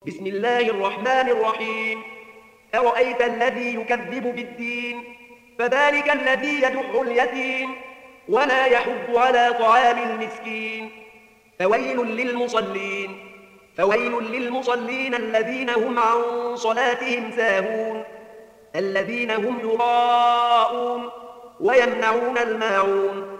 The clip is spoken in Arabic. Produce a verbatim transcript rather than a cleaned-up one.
بسم الله الرحمن الرحيم. أرأيت الذي يكذب بالدين فذلك الذي يدع اليتيم ولا يحض على طعام المسكين. فويل للمصلين فويل للمصلين الذين هم عن صلاتهم ساهون الذين هم يراءون ويمنعون الماعون.